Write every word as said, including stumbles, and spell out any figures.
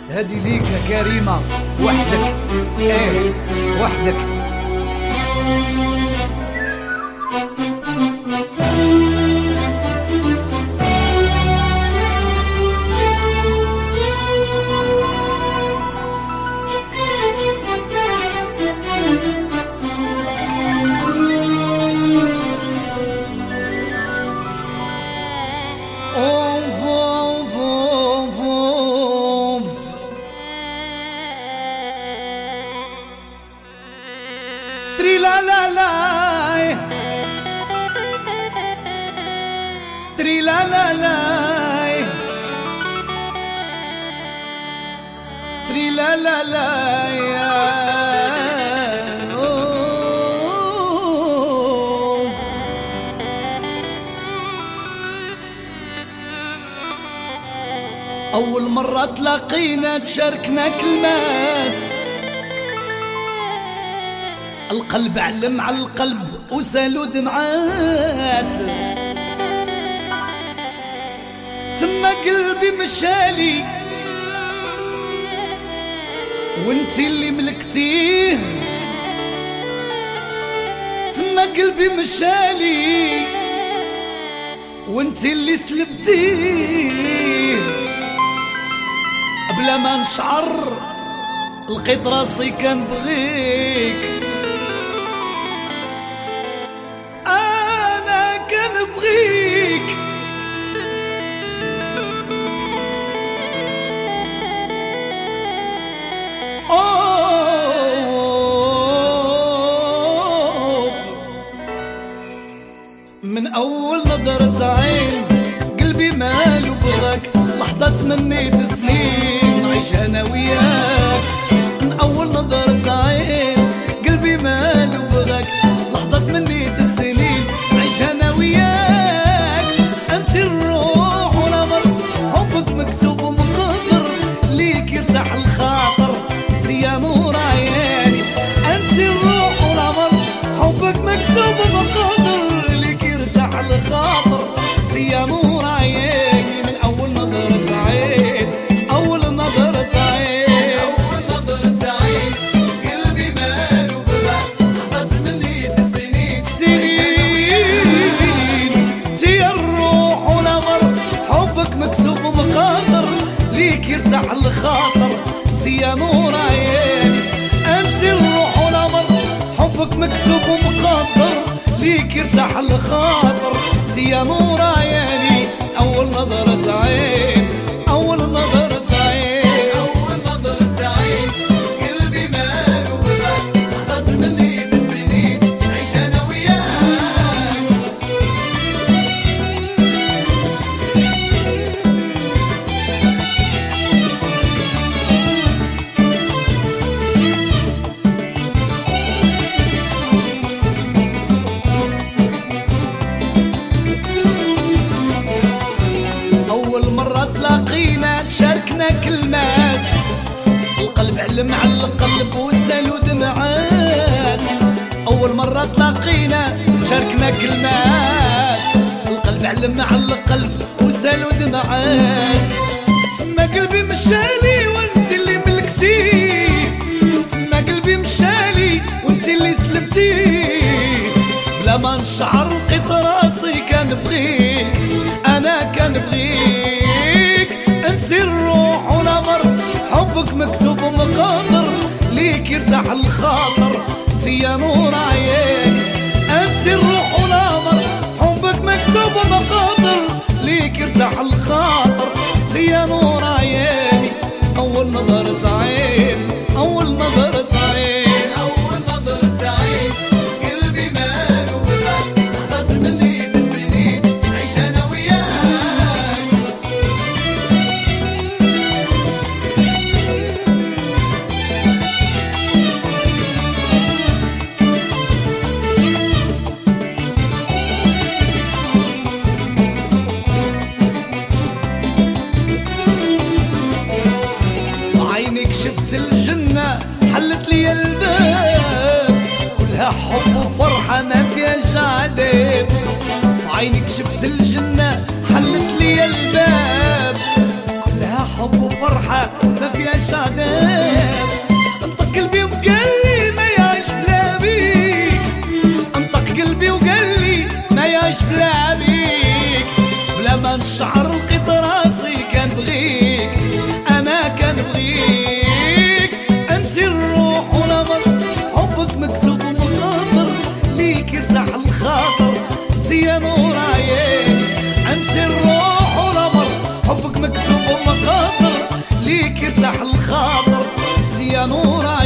هادي ليك يا كريمة وحدك، ايه وحدك. تري لا لا لا تري لا لا لا تري لا لا لا يا أول مرة تلاقينا تشاركنا كلمات، القلب علم على القلب وسالو دمعات، تما قلبي مشالي وانتي اللي ملكتيه، تما قلبي مشالي وانتي اللي سلبتيه، بلا ما نشعر لقيت راسي كنبغيك، انا كنبغيك اوه من اول نظرة عين قلبي مالو بغاك، لحظة تمنيت سنين نعيش انا وياك، من اول نظرة عين قلبي مالو بغاك، لحظة تمنيت السنين نعيش انا وياك، انت الروح ونظر حبك مكتوب ومقدر، ليك يرتاح الخاطر انت يا نور عياني، انت الروح ونظر حبك مكتوب ومقدر، ليك يرتاح الخاطر انت يا نور عياني، من اول نظرة عين اول نظرة عين اول نظرة عين قلبي مالو بغاك، لحظة تمنيت السنين سنين انتي الروح ونظر حبك مكتوب ومقدر، ليك يرتاح الخاطر انتي يا نور عياني، انتي الروح ونظر حبك مكتوب ومقدر، ليك يرتاح الخاطر انتي يا نور عياني، اول نظرة عين اول نظرة عين اول نظرة عين قلبي مالو بغاك، لحظة تمنيت السنين نعيش انا وياك. أول مرة تلاقينا تشاركنا كلمات، القلب علم على القلب وسالو دمعات، أول مرة تلاقينا تشاركنا كلمات، القلب علم على القلب وسالو دمعات، تما قلبي مشالي وانت اللي ملكتيه، تما قلبي مشالي وانت اللي سلبتيه، بلا ما نشعر لقيت راسي كنبغيك، انا كنبغيك، انت الروح ونظر حبك مكتوب ومقدر، ليك يرتاح الخاطر انت يا نور عياني، انت الروح ونظر حبك مكتوب ومقدر، ليك يرتاح الخاطر انت يا نور عياني، اول نظرة عين اول نظرة عين اول نظرة عين قلبي مالو بغاك، لحظة تمنيت السنين نعيش انا وياك. عينك شفت الجنة حلت لي الباب، كلها حب وفرحة ما فيهاش عذاب، عينك شفت الجنة حلت لي الباب، كلها حب وفرحة ما فيهاش نبغيك. انت الروح والامر، حبك مكتوب ومقدر، ليك يرتاح الخاطر، انت يا نور عيني. انت الروح والامر، حبك مكتوب ومقدر، ليك يرتاح الخاطر، انت يا نور عيني.